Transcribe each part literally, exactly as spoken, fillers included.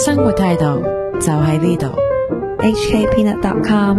生活態度就喺呢度 H K peanut dot com。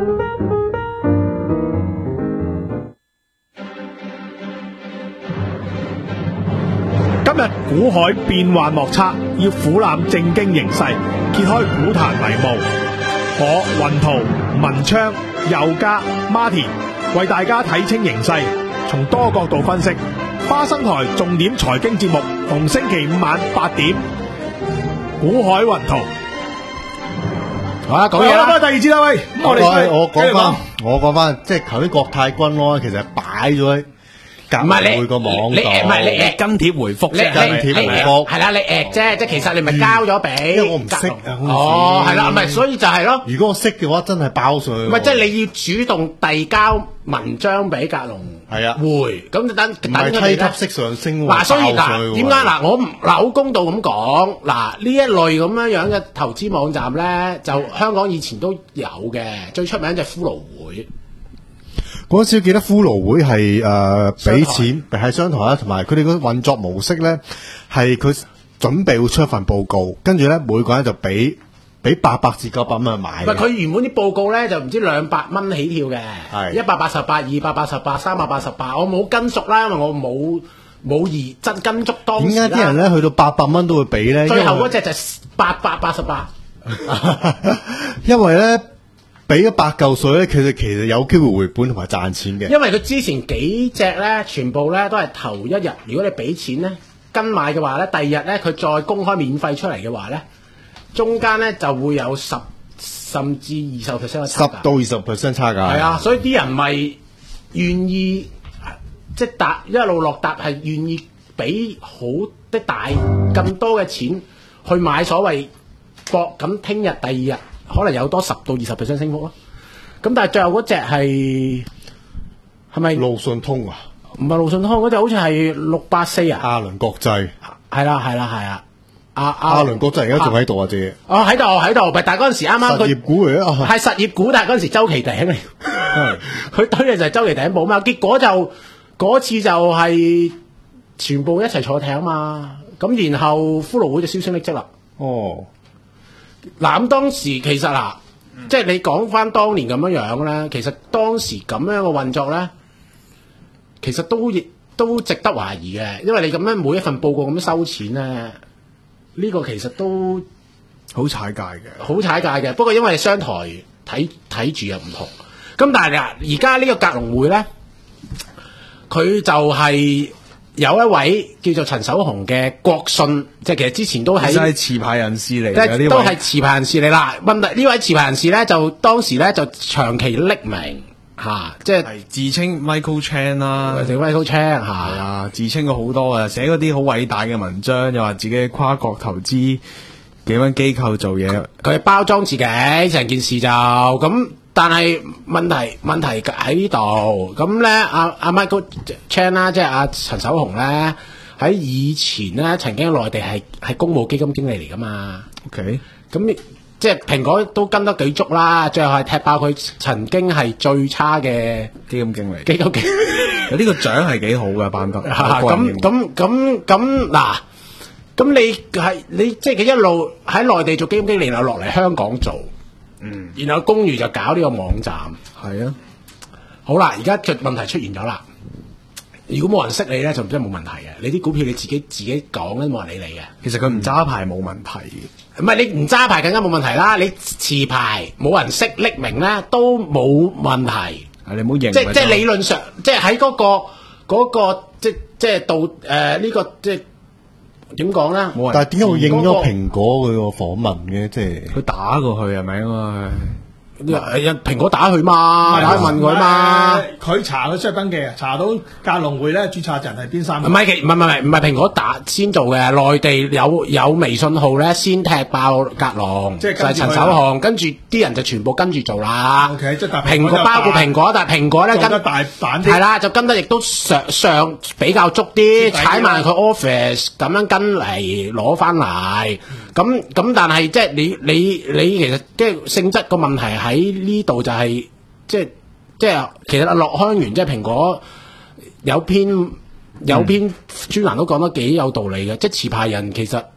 今日股海變幻莫測，要俯瞰正經形勢，揭開股壇迷霧。我雲圖、文昌、佑嘉、Martin 為大家睇清形勢，從多角度分析。花生台重點財經節目，逢星期五晚八點，股海雲圖。 好啦，講嘢啦， 第二節啦，喂，咁我哋我講翻，我講翻，即係頭啲國泰君安，其實擺咗喺格會個網度， 唔係你誒跟帖回覆啫， 跟帖回覆係啦，你誒啫，即係其實你咪交咗俾， 因為我唔識啊， 哦，係啦，唔係，所以就係咯。 如果我識嘅話，真係包上去。 唔係，即係你要主動遞交文章俾格龍， 係啊， 回咁等等唔係梯級式上升喎。 嗱，所以嗱，點解嗱我唔嗱好公道咁講嗱呢一類咁樣樣嘅投資網站咧，就香港以前都有嘅，最出名就係骷髏會。 嗰陣時記得骷髏會係誒俾錢，係商台啦，同埋佢哋個運作模式咧，係佢準備會出一份報告，跟住咧每個人就俾俾八百至九百蚊去買。 唔係佢原本啲報告咧就唔知兩百蚊起跳嘅， 係一百八十八、二百八十八、三百八十八，我冇跟熟啦，因為我冇冇而真跟足當時啦。 點解啲人咧去到八百蚊都會俾咧？ 最後嗰隻就係八百八十八， 因為咧。俾咗八嚿水咧，其實其實有機會回本同埋賺錢嘅。 因為佢之前幾隻咧，全部咧都係頭一日，如果你俾錢咧跟買嘅話咧，第二日咧佢再公開免費出嚟嘅話咧，中間咧就會有十甚至二十 percent 嘅差價。 十到二十 percent 差價。 係啊，所以啲人咪願意即係搭一路落搭，係願意俾好啲大咁多嘅錢去買所謂博咁聽日第二日。可能有多十到二十 percent 升幅咯，咁但係最後嗰隻係係咪路順通啊？ 唔係路順通嗰隻，好似係六八四啊。 亞倫國際係啦係啦係啊，阿亞倫國際而家仲喺度啊，姐。 哦喺度喺度，但係嗰陣時啱啱佢實業股嚟啊， 係實業股，但係嗰陣時週期頂嚟，佢推嘅就係週期頂部嘛，結果就嗰次就係全部一齊坐艇嘛，咁然後骷髏會就銷聲匿跡啦。 哦。 嗱咁當時其實嗱，嗯、即係你講翻當年咁樣樣咧，其實當時咁樣嘅運作咧，其實都亦都值得懷疑嘅，因為你咁樣每一份報告咁樣收錢咧，呢、呢個其實都好踩界嘅， 好踩界嘅。不過因為商台睇睇住又唔同，咁但係嗱，而家呢個格隆會咧，佢就係、是。有一位叫做陳守雄嘅國信，即係其實之前都喺， 係持牌人士嚟嘅， 都係持牌人士嚟啦。問題呢位持牌人士咧，就當時咧就長期匿名嚇、啊，即係自稱 Michael Chan 啦， 或者 Michael Chan 嚇， 係啊，自稱過好多啊，寫嗰啲好偉大嘅文章，又話自己跨國投資幾間機構做嘢， 佢包裝自己成件事就咁。但係問題問題喺呢度，咁咧阿阿 Michael Chan 啦，即係阿陳守雄咧，喺以前咧曾經喺內地係係公募基金經理嚟噶嘛。 OK， 咁即係蘋果都跟得幾足啦，最後係踢爆佢曾經係最差嘅基金經理。 基金經理呢個獎係幾好嘅，頒得。 咁咁咁咁嗱，咁你係你即係佢一路喺內地做基金經理，又落嚟香港做。嗯，然後公寓就搞呢個網站， 係啊， 好啦，而家嘅問題出現咗啦。如果冇人識你咧，就真係冇問題嘅。你啲股票你自己自己講咧，冇人理你嘅。 其實佢唔揸牌冇問題， 唔係、嗯、你唔揸牌更加冇問題啦。你持牌冇人識匿名咧，都冇問題。 係你唔好認。 即即係理論上，即係喺嗰個嗰、嗰個即即係到誒呢、呃這個即係。點講咧？ 但係點解會應咗蘋果佢個訪問嘅？即係佢打過去係咪啊嘛？ 蘋果打佢嘛，打去問佢嘛。 佢查佢出登記啊，查到格隆會咧註冊人係邊三個？ 唔係其唔係唔係唔係蘋果打先做嘅，內地有有微信號咧先踢爆格隆， 即係就係陳守雄，跟住啲人就全部跟住做啦。 OK， 即係蘋果包括蘋果，但係蘋果咧跟得大版啲， 係啦，就跟得亦都上上比較足啲，踩埋佢 office 咁樣跟嚟攞翻嚟。咁咁，但係即係你你你其實即係性質個問題喺呢度就係、是、即係即係其實阿樂香園即係蘋果有篇有篇專欄都講得幾有道理嘅，即係持牌人其實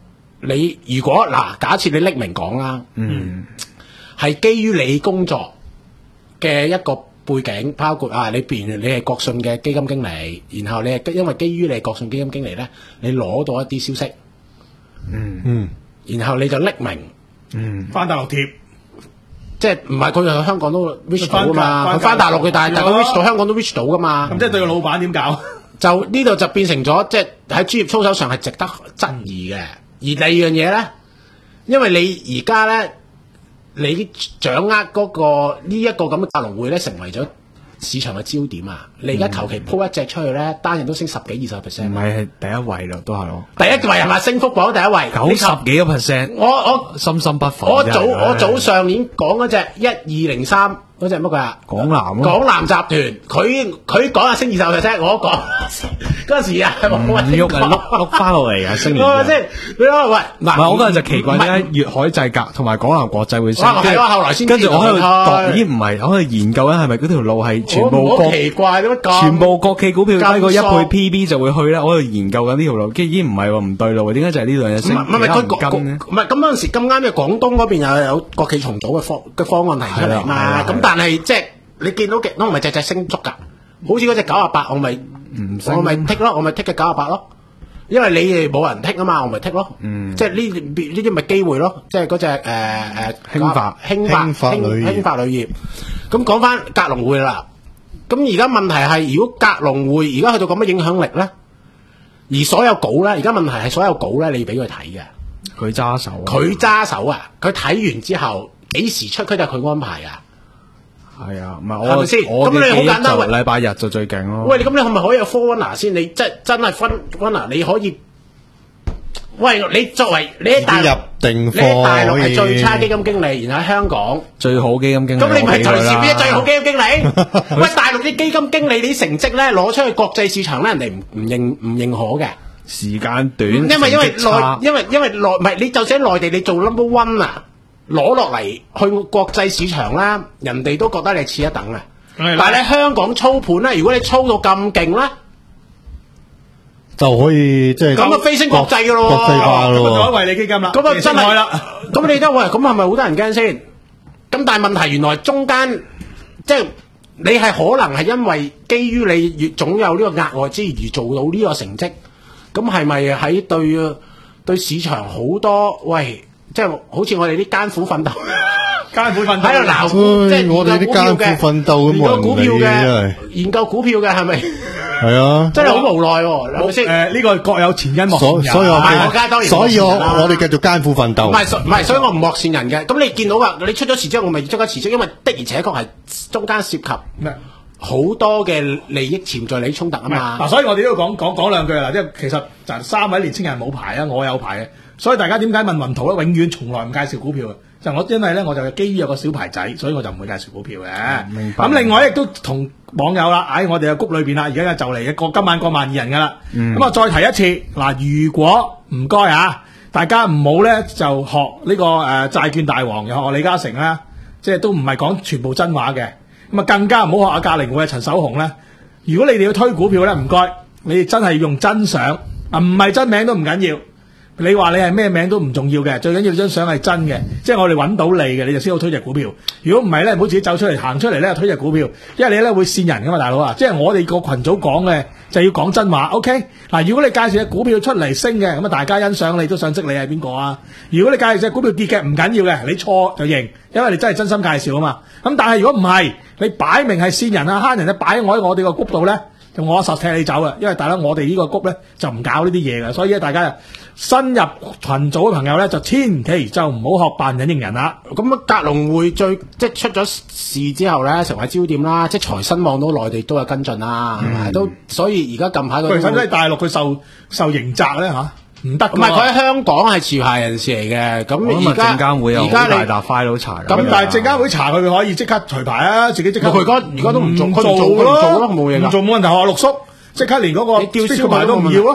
你如果嗱，假設你匿名講啦，嗯，係基於你工作嘅一個背景，包括啊，你譬如你係國信嘅基金經理，然後你係因為基於你係國信基金經理咧，你攞到一啲消息， 嗯嗯， 然後你就匿名， 嗯，翻大陸貼， 即係唔係佢去香港都 reach 到噶嘛？佢翻大陸嘅，但係但係佢 reach 到香港都 reach 到噶嘛？ 咁即係對個老闆點搞？ 就呢度就變成咗，即係喺專業操守上係值得質疑嘅。而第二樣嘢咧，因為你而家咧，你掌握嗰、個呢一、個咁嘅格隆匯咧，成為咗市場嘅焦點啊！你而家求其鋪一隻出去咧，單日都升十幾二十 percent。 唔係係第一位咯，都係咯。 第一位係咪升幅榜第一位？ 九十幾個 percent。 我我深深不防。 我早我早上年講嗰隻一二零三嗰隻乜鬼啊？ 港南咯。 港南集團，佢佢講啊升二十 percent，我講嗰陣時啊， 唔喐啊，碌碌翻落嚟啊，升完。即係你話喂， 唔係我嗰陣就奇怪點解粵海制格同埋港南國際會升？ 係咯，後來先跟住我喺度度，咦唔係，我喺度研究緊係咪嗰條路係全部國奇怪點解全部國企股票低過一倍 P B 就會去咧？我喺度研究緊呢條路，跟住咦唔係喎，唔對路，點解就係呢兩日升？ 唔係唔係佢講唔係咁嗰陣時咁啱嘅廣東嗰邊又有國企重組嘅方嘅方案提出嚟嘛？咁但係即係你見到嘅都唔係隻隻升足㗎，好似嗰隻九啊八我咪我咪剔咯，我咪剔嘅九啊八咯。因為你哋冇人剔啊嘛，我咪剔咯。嗯，即係呢呢啲咪機會咯。即係嗰隻誒誒興發興發興興發鋁業。咁講翻格隆匯啦。咁而家問題係，如果格隆匯而家去到咁嘅影響力咧，而所有稿咧，而家問題係所有稿咧，你要俾佢睇嘅。 佢揸手。 佢揸手啊！佢睇完之後幾時出，佢就係佢安排啊。 係啊，唔係我係咪先？ 咁你好簡單，喂， 禮拜日就最勁咯。 喂，你咁你係咪可以有 forerunner 先？你即係真係分 runner，你可以。喂，你作為你喺大陸，你喺大陸係最差基金經理，然後喺香港最好基金經理。 咁你唔係隨時變咗最好基金經理？喂，大陸啲基金經理啲成績咧攞出去國際市場咧，人哋唔唔認唔認可嘅。 時間短， 因為因為內因為因為內唔係你就算喺內地你做 number one 啊。攞落嚟去國際市場啦，人哋都覺得你次一等嘅。但係你香港操盤咧，如果你操到咁勁咧， 就可以即係咁啊飛升國際嘅咯， 國際化咯， 咁啊為你基金啦， 咁啊真係啦。 咁你都喂，咁係咪好多人驚先？咁但係問題原來中間即係你係可能係因為基於你越總有呢個額外資源而做到呢個成績，咁係咪喺對對市場好多喂？即係好似我哋啲艱苦奮鬥， 艱苦奮鬥喺度鬧，即係我哋啲艱苦奮鬥咁研究股票嘅， 嘅， 研究股票嘅係咪？ 係啊， 真係好無奈喎，係咪先？ 誒，呢個各有前因莫所前所以我哋， 所以我我哋繼續艱苦奮鬥。 唔係唔係，所以我唔漠視人嘅。咁你見到啊，你出咗事之後，我咪即刻辭職，因為的而且確係中間涉及好多嘅利益潛在利益衝突啊嘛。 嗱，所以我哋都要講講講兩句啦。即係其實就三位年青人冇牌啊，我有牌嘅。所以大家點解問雲圖咧？永遠從來唔介紹股票嘅，就我因為咧，我就基於有個小牌仔，所以我就唔會介紹股票嘅。 明白。 咁另外亦都同網友啦，喺我哋嘅谷裏邊啦，而家就嚟一個今晚過萬二人噶啦。咁啊、嗯，再提一次嗱，如果唔該啊，大家唔好咧就學呢、這個誒、呃、債券大王，又學李嘉誠啦，即係都唔係講全部真話嘅。咁啊，更加唔好學阿格陵匯、陳守雄咧。如果你哋要推股票咧，唔該，你哋真係用真相啊，唔係真名都唔緊要。你話你係咩名都唔重要嘅，最緊要張相係真嘅，即係我哋揾到你嘅，你就先好推隻股票。如果唔係咧，唔好自己走出嚟行出嚟咧推隻股票，因為你咧會跣人噶嘛，大佬啊！即係我哋個群組講嘅就要講真話。OK，嗱，如果你介紹隻股票出嚟升嘅，咁啊大家欣賞你都想識你係邊個啊？如果你介紹隻股票跌嘅，唔緊要嘅，你錯就認，因為你真係真心介紹啊嘛。咁但係如果唔係，你擺明係跣人啊蝦人啊，擺我喺我哋個谷度咧，就我實踢你走啊！因為大家我哋呢個谷咧就唔搞呢啲嘢嘅，所以咧大家新入群組嘅朋友咧就千祈就唔好學扮隱形人啦。 咁啊，格隆匯最即係出咗事之後咧，成為焦點啦，即係財新望到內地都有跟進啦，係咪、嗯？都所以而家近排佢使唔使大陸佢受受刑責咧嚇？唔得， 唔係佢喺香港係持牌人士嚟嘅，咁而家證監會有好大沓 file 查嘅。 咁但係證監會查佢，佢可以即刻除牌啊！自己即刻。 佢而家而家都唔做， 唔做做咯， 冇嘢㗎， 唔做冇問題。我陸叔即刻連嗰個叫消牌都唔要咯。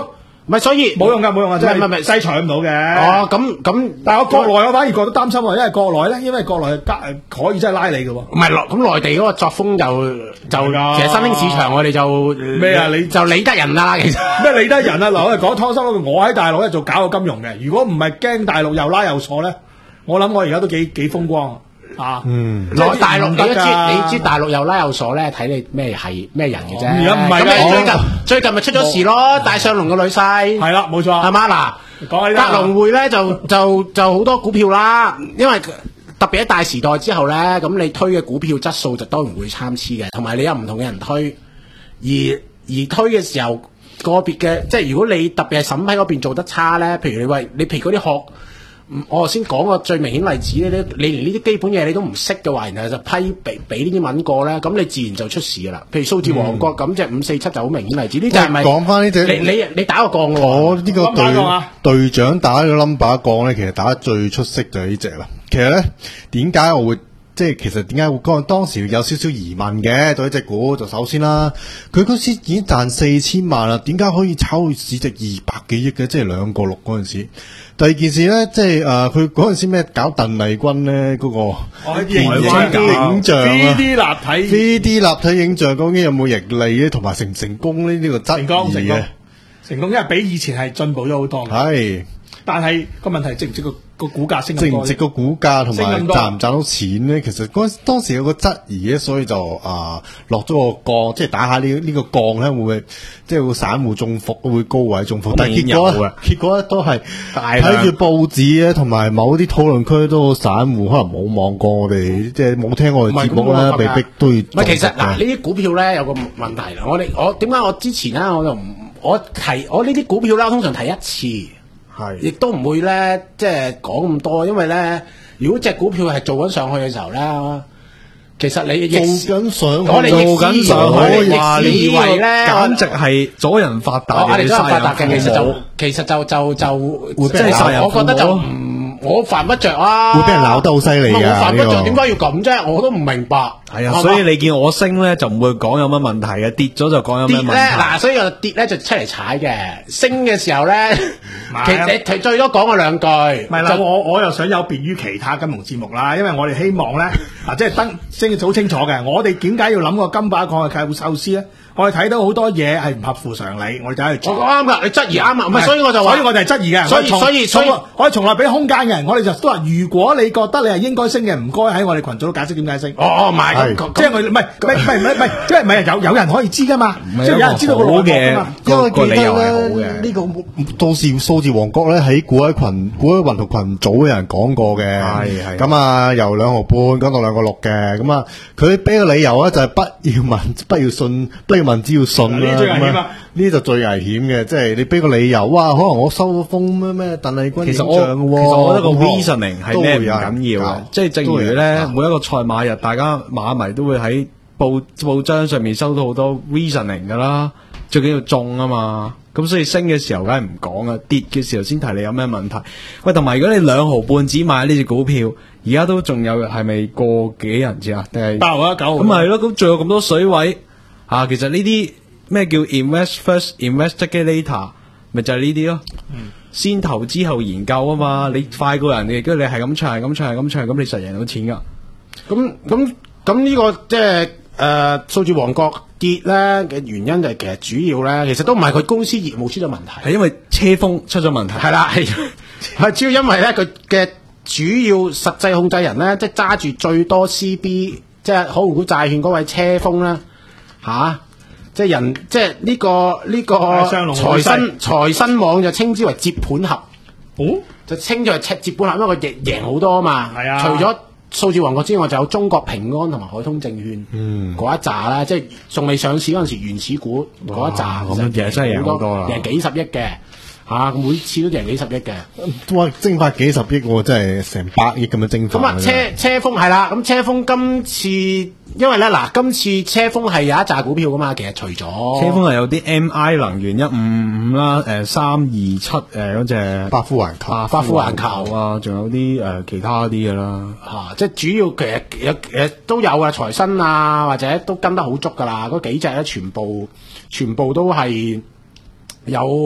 唔係所以冇用㗎，冇用㗎，真係唔係唔係制裁唔到嘅。 哦，咁咁， 但係我國內我反而覺得擔心喎，因為國內咧，因為國內加可以真係拉你嘅喎。 唔係內咁內地嗰個作風就就係㗎其實新興市場我哋就咩啊你就理得人啦，其實咩理得人啊？嗱，我哋講湯生我喺大陸咧做搞個金融嘅，如果唔係驚大陸又拉又錯咧，我諗我而家都幾幾風光啊！ 嗯， 內大陸你都知， 㗎你知大陸又拉又鎖咧，睇你咩係咩人嘅啫。 而家唔係㗎咁你最近我最近咪出咗事咯，大上龍個女婿係啦，冇錯， 係嘛嗱。 講起呢格隆匯咧就就就好多股票啦，因為特別喺大時代之後咧，咁你推嘅股票質素就當然會參差嘅，同埋你有唔同嘅人推，而而推嘅時候個別嘅，即係如果你特別係審批嗰邊做得差咧，譬如你喂你譬如嗰啲學。我頭先講個最明顯例子咧，你連呢啲基本嘢你都唔識嘅話，然後就批俾俾呢啲文過咧，咁你自然就出事噶啦。譬如數字王國咁，隻五四七就好明顯例子。呢隻係咪講翻呢隻你你你打個槓喎？ 我呢個 number 槓啊隊隊長打呢個 number 槓咧，其實打得最出色就係呢只啦。其實咧，點解我會即係其實點解會當當時有少少疑問嘅對呢隻股？就首先啦，佢嗰時已經賺四千萬啦，點解可以炒到市值二百幾億嘅？即係兩個六嗰陣時。第二件事咧，即係誒，佢嗰陣時咩搞鄧麗君咧嗰個影影影像啊 ，three D 立體 ，three D 立體影像究竟有冇盈利咧？同埋成唔成功呢？呢個質成功成功疑嘅， 成功，因為比以前係進步咗好多嘅。 係。 但係個問題值唔值個個股價升咁多？ 值唔值個股價同埋升咁多賺唔賺到錢咧？其實嗰當時有個質疑咧，所以就啊落咗個降，即係打下呢呢個降咧，會唔會即係會散戶中伏，會高位中伏？但係結果呢結果咧都係睇住報紙咧，同埋某啲討論區都散戶可能冇望過我哋，即係冇聽我哋節目咧，被逼都要。 唔係，其實嗱，呢啲股票咧有個問題啦。我哋我點解我之前咧我就唔我提我呢啲股票咧，我通常提一次。 係， 亦都唔會咧，即係講咁多，因為咧，如果隻股票係做緊上去嘅時候咧，其實你做緊上去， 我哋做緊上去， 話你以為咧， 簡直係阻人發達我哋都係發達嘅，其實就冇其實就就就會即係殺人我覺得就唔，我犯不着啊， 會俾人鬧得好犀利㗎我犯不着， 呢個點解要咁啫？我都唔明白。 係啊，所以你見我升咧就唔會講有乜問題嘅，跌咗就講有咩問跌咧， 題。 嗱，所以我跌咧就出嚟踩嘅，升嘅時候咧，其實你最多講我兩句。 唔係啦，我我又想有別於其他金融節目啦，因為我哋希望咧，嗱，即係登先好清楚嘅。我哋點解要諗個金把槓嘅契會壽司咧？我哋睇到好多嘢係唔合乎常理，我哋就喺度做。 我啱噶，你質疑啱啊，唔係，所以我就話， 所以我哋係質疑嘅。 所以所以所以， 我哋從來俾空間嘅，我哋就都話，如果你覺得你係應該升嘅，唔該喺我哋群組度解釋點解升。 哦，唔係， 即係我唔係唔係唔係唔係唔係，即係唔係有有人可以知噶嘛？即係有人知道個好嘅內幕㗎嘛。 因為記個理由係得好嘅咧，呢個到時數字王國咧喺股海群、股海雲圖群組有人講過嘅， 係係咁啊由兩毫半講到兩個六嘅，咁啊佢俾個理由咧就係不要問，不要信，不要問，只要信啦。 呢啲最危險啊！ 呢就最危險嘅，即係你俾個理由，哇！可能我收到風咩咩鄧麗君其實我影像嘅喎其實我覺得個咁 reasoning 係咩唔緊要嘅，即係正如咧每一個賽馬日，大家馬迷都會喺報報章上面收到好多 reasoning 噶啦，最緊要中啊嘛。咁所以升嘅時候梗係唔講啊，跌嘅時候先提你有咩問題。喂，同埋如果你兩毫半只買呢隻股票，而家都仲有係咪過幾人知啊？定係八毫一九毫？ 咁咪係咯，咁仲有咁多水位啊！其實呢啲咩叫 invest first, investigate later，咪就係呢啲咯。嗯、先投資後研究啊嘛，你快過人哋，跟住你係咁唱，係咁唱，係咁唱，咁你實贏到錢噶。 咁咁咁呢個即係誒數字王國跌咧嘅原因就係其實主要咧，其實都唔係佢公司業務出咗問題， 係因為車風出咗問題。 係啦，係係主要因為咧佢嘅主要實際控制人咧，即係揸住最多 C B， 即係可換股債券嗰位車風啦，吓、啊。即係人，即係呢、這個呢、這個財新財新網就稱之為接盤俠，哦，就稱之為接接盤俠，因為佢贏贏好多啊嘛。係啊，除咗數字王國之外，就有中國平安同埋海通證券，嗯，嗰一紮啦，即係仲未上市嗰陣時原始股嗰一紮， 咁樣贏真係贏好多啦， 贏幾十億嘅。嚇、啊！每次都贏幾十億嘅， 哇！蒸發幾十億喎，真係成百億咁樣蒸發。 咁啊，車車風係啦，咁車風今次因為咧嗱，今次車風係有一紮股票噶嘛，其實除咗車風係有啲 M I 能源一五五啦，誒三二七誒嗰隻百富環球啊，百富環球啊，仲有啲誒、呃、其他啲嘅啦嚇，即係主要其實有誒都有啊，財新啊，或者都跟得好足噶啦，嗰幾隻咧全部全部都係有。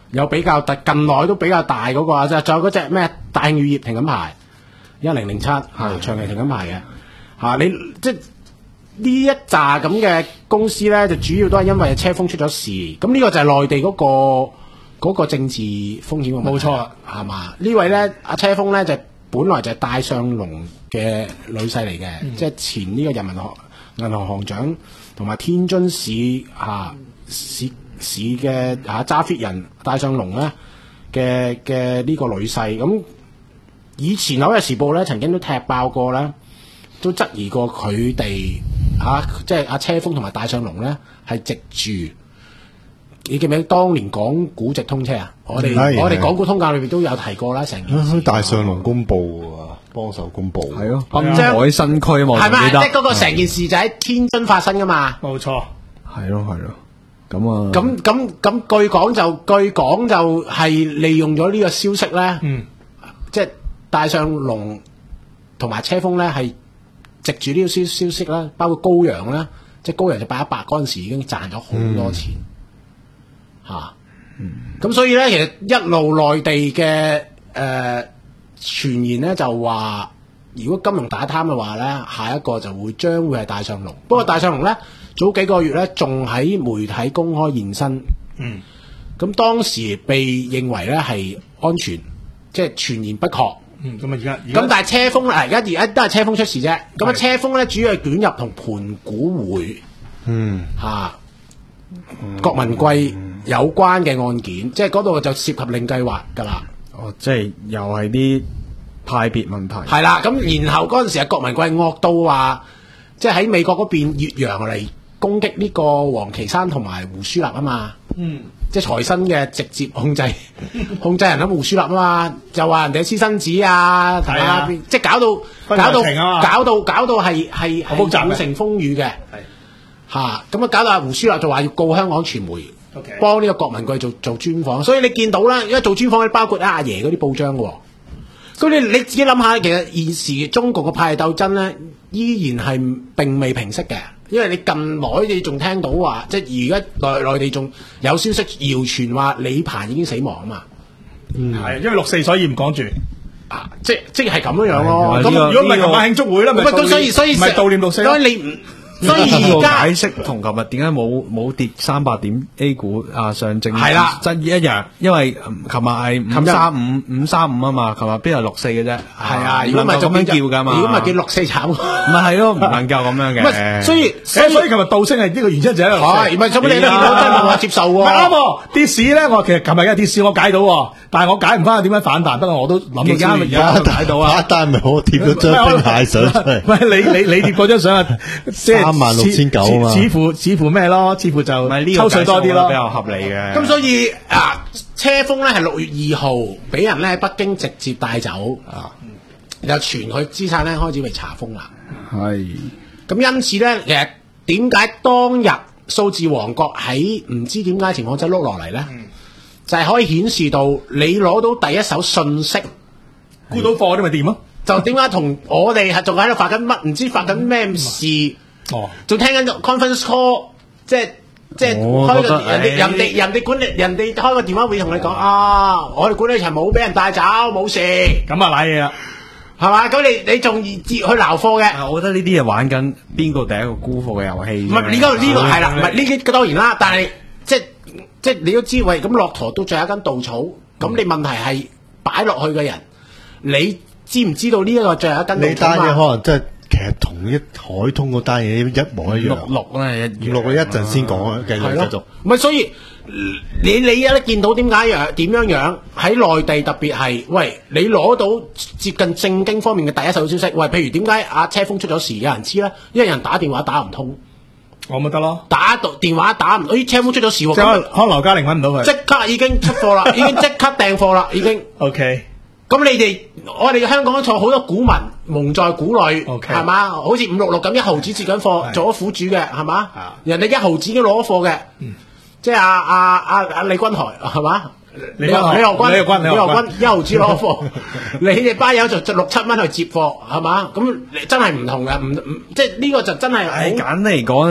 有比較大，近來都比較大嗰、個啊，就仲有嗰隻咩大慶乳業停緊牌，一零零七係長期停緊牌嘅嚇。你即係呢一紮咁嘅公司咧，就主要都係因為車風出咗事。咁呢個就係內地嗰、個嗰、個政治風險嘅問題。 冇錯啦， 係嘛？呢位咧阿車風咧就本來就係戴相龍嘅女婿嚟嘅，嗯、即係前呢個人民行銀行行長同埋天津市嚇、啊、市市嘅嚇揸 fit 人戴相龍咧嘅嘅呢個女婿。咁以前《紐約時報》咧曾經都踢爆過咧，都質疑過佢哋嚇，即係阿車風同埋戴相龍咧係藉住。你記唔記得當年港股直通車啊？我哋我哋港股通鑑裏邊都有提過啦，成件事。 大上龍公佈喎，幫手公佈。係咯， 濱海新區啊嘛， 係咪？即係係嗰個成件事就喺天津發生噶嘛？ 冇錯。 係咯係咯，咁啊。 咁咁咁據講就據講就係利用咗呢個消息咧， 嗯， 即係大上龍同埋車風咧係藉住呢個消消息啦，包括高陽啦，即係高陽就八一八嗰陣時已經賺咗好多錢。嗯嚇，咁、嗯、所以咧，其實一路內地嘅誒、呃、傳言咧就話，如果金融打貪嘅話咧，下一個就會將會係大上龍。不過大上龍咧，早幾個月咧仲喺媒體公開現身， 嗯， 咁當時被認為咧係安全，即係傳言不確。 嗯，咁啊而家， 咁但係車風啊，而家而家都係車風出事啫。咁啊，車風咧主要係捲入同盤古匯， 嗯嚇、啊，郭文貴。有關嘅案件，即係嗰度就涉及另計劃㗎啦。 哦，即係又係啲派別問題。 係啦，咁然後嗰陣時啊，郭文貴惡到話，即係喺美國嗰邊越洋嚟攻擊呢個王岐山同埋胡舒立啊嘛。嗯，即係財新嘅直接控制控制人啊，胡舒立啊嘛，就話人哋私生子啊，同啊，即係搞到搞到搞到搞到係係係造成風雨嘅。係嚇，咁啊搞到阿胡舒立就話要告香港傳媒。Okay. 幫呢個郭文貴做做專訪，所以你見到啦，而家做專訪包括阿爺嗰啲報章喎。咁你你自己諗下，其實現時中國嘅派系鬥爭咧，依然係並未平息嘅，因為你近來你仲聽到話，即係而家內內地仲有消息謠傳話李鵬已經死亡啊嘛。 嗯，係因為六四所以唔講住。 啊，即即係咁樣樣咯。咁如果唔係琴晚慶祝會啦，咪咁所以所以唔係悼念六四。 所以你唔。所以而家解釋同琴日點解冇冇跌三百點 A 股啊上證係啦，真一樣，因為琴日係五三五五三五啊嘛，琴日邊有六四嘅啫， 係啊，如果唔係咁樣叫㗎嘛，如果唔係叫六四炒，唔係係咯，唔能夠咁樣嘅。 所以所以所以琴日倒升係呢個原因就係六四， 係唔係？咁你都見到真係冇話接受喎。 啱喎，跌市咧，我其實琴日嘅跌市我解到，但係我解唔翻點樣反彈，不過我都諗到而家解到啊， 但係咪我貼咗張冰蟹相出嚟？ 喂，你你你貼嗰張相啊，即係三萬六千九。 似乎似乎咩咯？似乎就抽水多啲咯， 比較合理嘅。 咁所以啊，車風咧係六月二號俾人咧喺北京直接帶走啊，然後傳佢資產咧開始被查封啦。 係。 咁因此咧，其實點解當日數字王國喺唔知點解情況之下碌落嚟咧？嗯、就係可以顯示到你攞到第一手信息， 沽到貨啲咪掂咯？ 就點解同我哋係仲喺度發緊乜？唔知發緊咩事？哦，仲聽緊 conference call， 即係即係開個人哋人哋人哋管理人哋開個電話會同你講啊，我哋管理層冇俾人帶走，冇事。 咁啊瀨嘢啦， 係嘛？咁你你仲接去撈貨嘅？ 我覺得呢啲係玩緊邊個第一個沽貨嘅遊戲。 唔係呢個呢個係啦，唔係呢啲當然啦，但係即係即係你都知，喂咁駱駝到最後一根稻草，咁你問題係擺落去嘅人，你知唔知道呢一個最後一根稻草啊？ 呢單嘢可能真係。其實同一海通嗰單嘢一模一樣， 六六咧一六一陣先講啊，繼續繼續。 唔係，所以你你一見到點解樣點樣樣喺內地特別係，喂，你攞到接近正經方面嘅第一手消息，喂，譬如點解阿車風出咗事，有人知咧，因為有人打電話打唔通， 我咪得咯， 打到電話打唔，咦，車風出咗事喎， 即係可能劉嘉玲揾唔到佢， 即刻已經出貨啦，已經即刻訂貨啦，已經。 OK。 咁你哋，我哋香港錯好多股民蒙在鼓裏，係嘛 Okay.？ 好似五六六咁一毫子接緊貨，做咗苦主嘅，係嘛？人哋一毫子已經攞咗貨嘅，嗯、即係阿阿阿阿李君台係嘛？李李學軍，李學軍，李學軍一毫子攞貨，你哋班友就六七蚊去接貨，係嘛？咁真係唔同嘅，唔唔即係呢個就真係。 係簡單嚟講咧，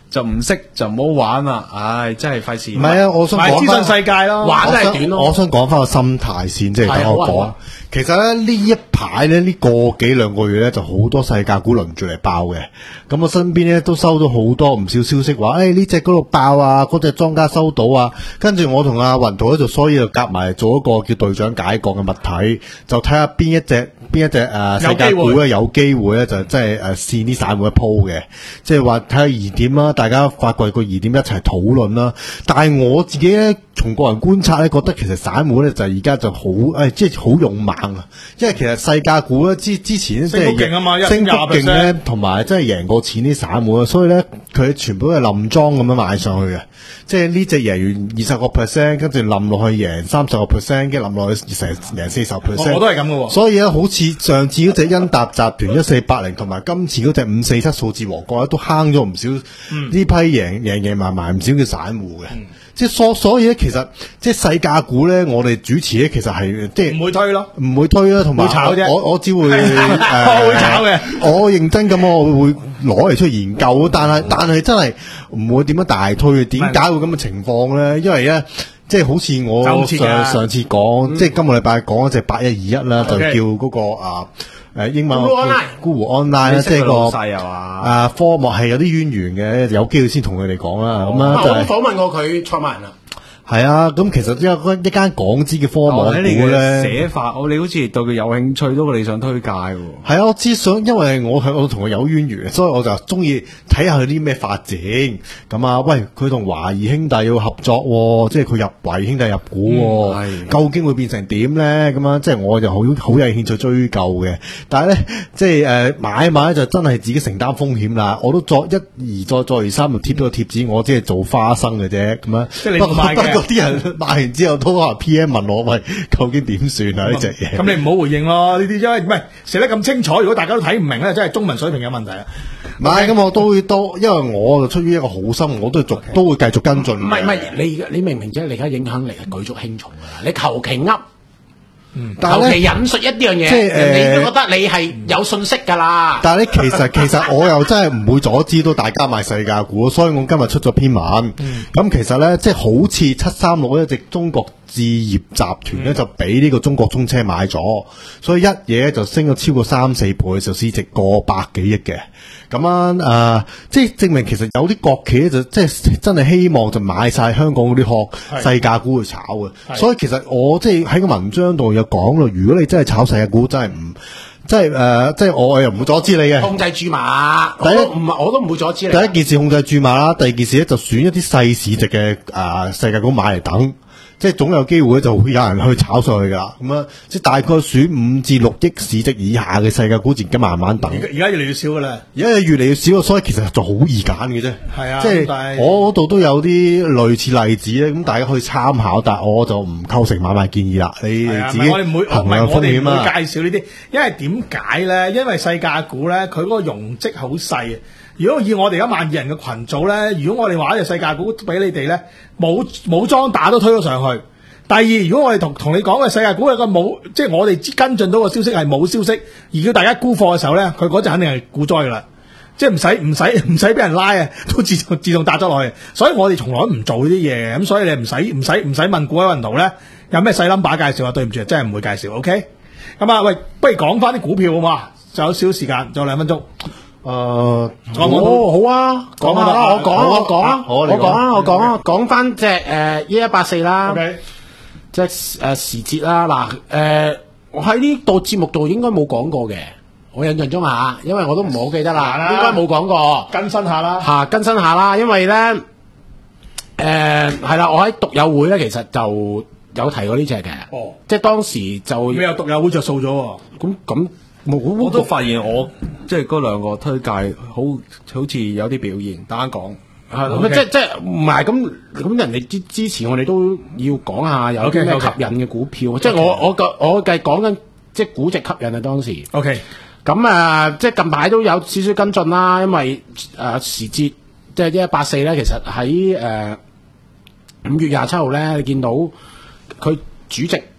就唔識就唔好玩啦，唉，真係費事。 唔係啊，我想咪資講翻訊世界咯， 玩都我想係短咯。 我想講翻個心態先，即係等我講係啊好啊。 其實咧呢一排咧呢個幾兩個月咧就好多世界股輪住嚟爆嘅。咁我身邊咧都收到好多唔少消息話，誒呢隻嗰度爆啊，嗰隻莊家收到啊。跟住我同阿雲圖咧就所以就夾埋做一個叫隊長解降嘅物體，就睇下邊一隻邊一隻誒、呃、世界股咧有機會咧就真係誒試啲散戶一鋪嘅，即係話睇下疑點啦，大家發掘個疑點一齊討論啦。但係我自己咧從個人觀察咧，覺得其實散戶咧就而家就好誒，即係好勇猛啊！因為其實世界股咧之之前即係升幅勁啊嘛， 升幅勁咧，同埋真係贏過錢啲散戶啊，所以咧佢全部都係冧莊咁樣買上去嘅。即係呢隻贏完二十個 percent，跟住冧落去贏三十個 percent，跟住冧落去成贏四十 percent。 我都係咁嘅喎。 所以咧，好似上次嗰隻恩達集團一四八零，同埋今次嗰隻五四七數字王國咧，都坑咗唔少呢、嗯、批贏贏贏埋埋唔少嘅散戶嘅。嗯即係所所以咧，其實即係細價股咧，我哋主持咧，其實係即係唔會推咯， 唔會推啦，同埋我我只會誒， 我會炒嘅， 我認真咁我會攞嚟出去研究，但係但係真係唔會點樣大推，點解會咁嘅情況咧？因為咧，即係好似我上上次講，即係今個禮拜講嗰隻八一二一啦，就叫嗰個啊。誒英文沽湖 online 啦，即係個啊科目係有啲淵源嘅，有機會先同佢哋講啦。咁啊， 我訪問過佢創辦人啦。 係啊，咁其實一間一間港資嘅科網股咧， 寫法我你好似對佢有興趣多過你想推介喎。 係啊，我只想因為我係我同佢有淵源，所以我就中意睇下佢啲咩發展。咁啊，喂，佢同華誼兄弟要合作，即係佢入華誼兄弟入股，嗯、究竟會變成點咧？咁啊，即係我就好好有興趣追究嘅。但係咧，即係誒買買就真係自己承擔風險啦。我都作一而再再而三就貼咗個貼紙，我只係做花生嘅啫。咁啊， 即係你唔買嘅。 啲人買完之後都話 P M 問我，喂，究竟點算啊呢隻嘢？ 咁你唔好回應咯，呢啲因為唔係寫得咁清楚，如果大家都睇唔明咧，真係中文水平有問題啊！ 唔係，咁我都會多，因為我就出於一個好心，我都續都會繼續跟進。 唔係唔係，你你明唔明啫？你而家影響力係舉足輕重㗎啦！你求其噏。嗯，求其引述一啲樣嘢，即係誒，你都覺得你係有信息㗎啦。 但係咧，其實其實我又真係唔會阻止到大家買世界股，所以我今日出咗篇文。咁、嗯、其實咧，即係好似七三六一隻中國置業集團咧，就俾呢個中國中車買咗，所以一嘢就升咗超過三四倍，就市值過百幾億嘅。咁啊，誒、呃，即係證明其實有啲國企咧，就即係真係希望就買晒香港嗰啲殼世界股去炒嘅。所以其實我即係喺個文章度有講咯，如果你真係炒世界股，真係唔，即係誒，即係我又唔會阻止你嘅。 控制注碼，第一唔係我都唔會阻止你。 第一件事控制注碼啦，第二件事咧就選一啲細市值嘅誒世界股買嚟等。即係總有機會咧，就會有人去炒上去噶。咁啊，即係大概選五至六億市值以下嘅世界股，自己慢慢等。 而家越嚟越少噶啦， 而家越嚟越少，所以其實就好易揀嘅啫。 係啊， 即係我嗰度都有啲類似例子咧，咁大家可以參考，但係我就唔構成買賣建議啦。你自己衡量風險啦。 介紹呢啲，因為點解咧？因為世界股咧，佢嗰個容積好細。如果以我哋而家萬二人嘅群組咧，如果我哋話一隻世界股俾你哋咧，冇冇裝打都推咗上去。第二，如果我哋同同你講嘅世界股有個冇，即係我哋跟進到個消息係冇消息，而叫大家沽貨嘅時候咧，佢嗰陣肯定係股災噶啦，即係唔使唔使唔使俾人拉啊，都自動自動打咗落去。所以我哋從來都唔做呢啲嘢，咁所以你唔使唔使唔使問股海運圖咧，有咩細 number 介紹啊？對唔住，真係唔會介紹。OK，咁啊，喂，不如講翻啲股票好嘛？仲有少少時間，仲有兩分鐘。 誒、呃， 好好啊，講啊，我講啊，我講啊，我講啊，我講啊，講翻隻誒一一八四啦，即係誒時節啦。嗱，誒我喺呢度節目度應該冇講過嘅，我印象中嚇，因為我都唔好記得啦，應該冇講過， 更新下啦嚇，更新下啦，因為咧誒係啦，我喺讀友會咧其實就有提過呢隻嘅，哦，即係當時就咩有讀友會着數咗喎， 咁咁。我, 我都發現我即係嗰兩個推介好好似有啲表現，等間講係咁即即唔係咁咁人哋之之前我哋都要講下有啲咩吸引嘅股票， okay, okay. 即係我我個我計講緊即係估值吸引啊當時。OK， 咁啊即係近排都有少少跟進啦，因為誒、呃、時節即係一一八四咧，其實喺誒五月廿七號咧，你見到佢主席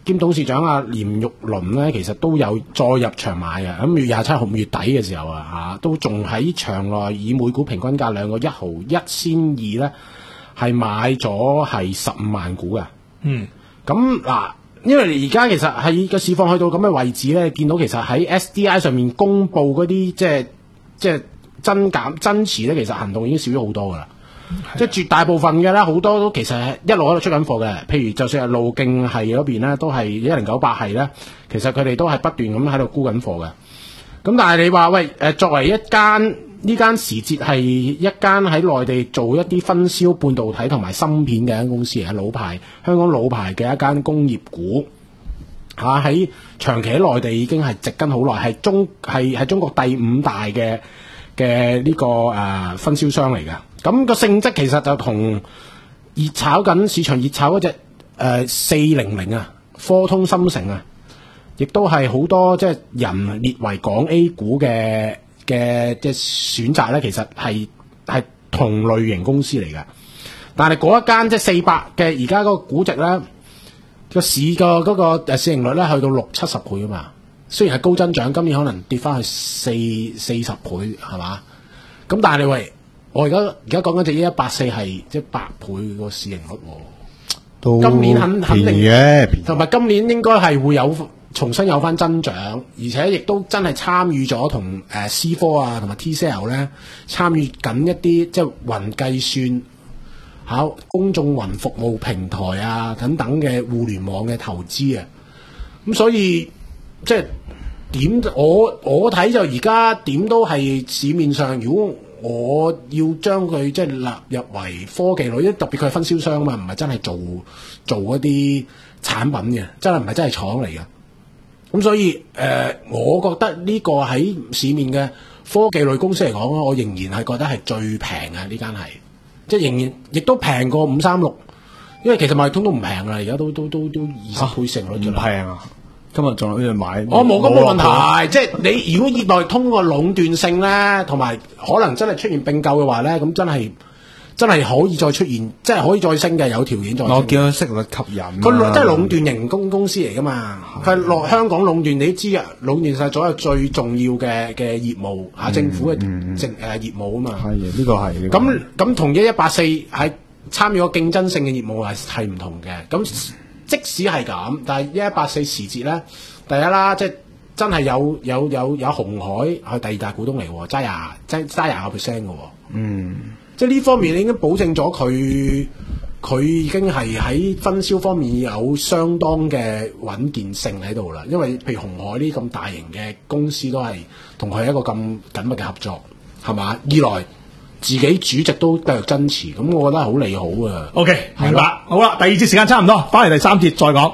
兼董事長阿廉玉麟咧，其實都有再入場買嘅。咁月廿七號五月底嘅時候啊，嚇都仲喺場內以每股平均價兩個一毫一仙二咧，係買咗係十五萬股嘅。 嗯， 咁嗱，因為而家其實喺個市況去到咁嘅位置咧，見到其實喺 S D I 上面公布嗰啲即係即係增減增持咧，其實行動已經少咗好多噶啦。即係絕大部分嘅咧，好多都其實係一路喺度出緊貨嘅。譬如就算係路徑係嗰邊咧，都係一零九八係咧，其實佢哋都係不斷咁喺度沽緊貨嘅。咁但係你話喂，誒作為一間呢間時節係一間喺內地做一啲分銷半導體同埋芯片嘅間公司，係老牌香港老牌嘅一間工業股嚇，喺、啊、長期喺內地已經係植根好耐，係中係係中國第五大嘅嘅呢個誒、呃、分銷商嚟嘅。咁個性質其實就同熱炒緊市場熱炒嗰隻誒四零零啊，科通芯城啊，亦都係好多即係人列為港 A 股嘅嘅嘅選擇咧，其實係係同類型公司嚟嘅。但係嗰一間即係四百嘅而家嗰個估值咧，個市個嗰個誒市盈率咧去到六七十倍啊嘛。雖然係高增長，今年可能跌翻去四四十倍係嘛？咁但係你喂。我而家而家講緊隻一一八四係即係百倍個市盈率喎， 都今年肯肯定嘅， 同埋今年應該係會有重新有翻增長，而且亦都真係參與咗同誒 C 科啊同埋 T C L 咧參與緊一啲即係雲計算、考公眾雲服務平台啊等等嘅互聯網嘅投資啊，咁所以即係點我我睇就而家點都係市面上如果。我要將佢即係納入為科技類，特別佢係分銷商嘛，唔係真係做做嗰啲產品嘅，真係唔係真係廠嚟嘅。咁所以誒、呃，我覺得呢個喺市面嘅科技類公司嚟講，我仍然係覺得係最平嘅呢間係，即係仍然亦都平過五三六，因為其實貿易通都唔平啦，而家都都都都二十倍成率咗啦。唔平啊！ 今日仲有啲買， 我冇咁冇問題，即係你如果業內通過壟斷性咧，同埋可能真係出現併購嘅話咧，咁真係真係可以再出現，即係可以再升嘅，有條件再升。 我叫佢息率吸引、啊， 佢真係壟斷型公公司嚟噶嘛，佢落香港壟斷，你都知啊，壟斷晒所有最重要嘅嘅業務嚇、嗯、政府嘅政誒業務啊嘛。 係呢、呢個係。 咁咁同一一八四喺參與個競爭性嘅業務係係唔同嘅，咁。即使係咁，但係一一八四時節咧，第一啦，即係真係有有有有鴻海係第二大股東嚟喎，揸廿揸揸廿個 percent 嘅喎。嗯，即係呢方面你已經保證咗佢佢已經係喺分銷方面有相當嘅穩健性喺度啦。因為譬如鴻海呢啲咁大型嘅公司都係同佢一個咁緊密嘅合作，係嘛？二來。自己主席都繼續增持，咁我覺得好利好啊。 OK，明白。好啦，第二節時間差唔多，翻嚟第三節再講。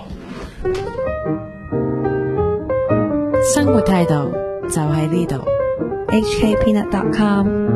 生活態度就喺呢度。H K Peanut dot com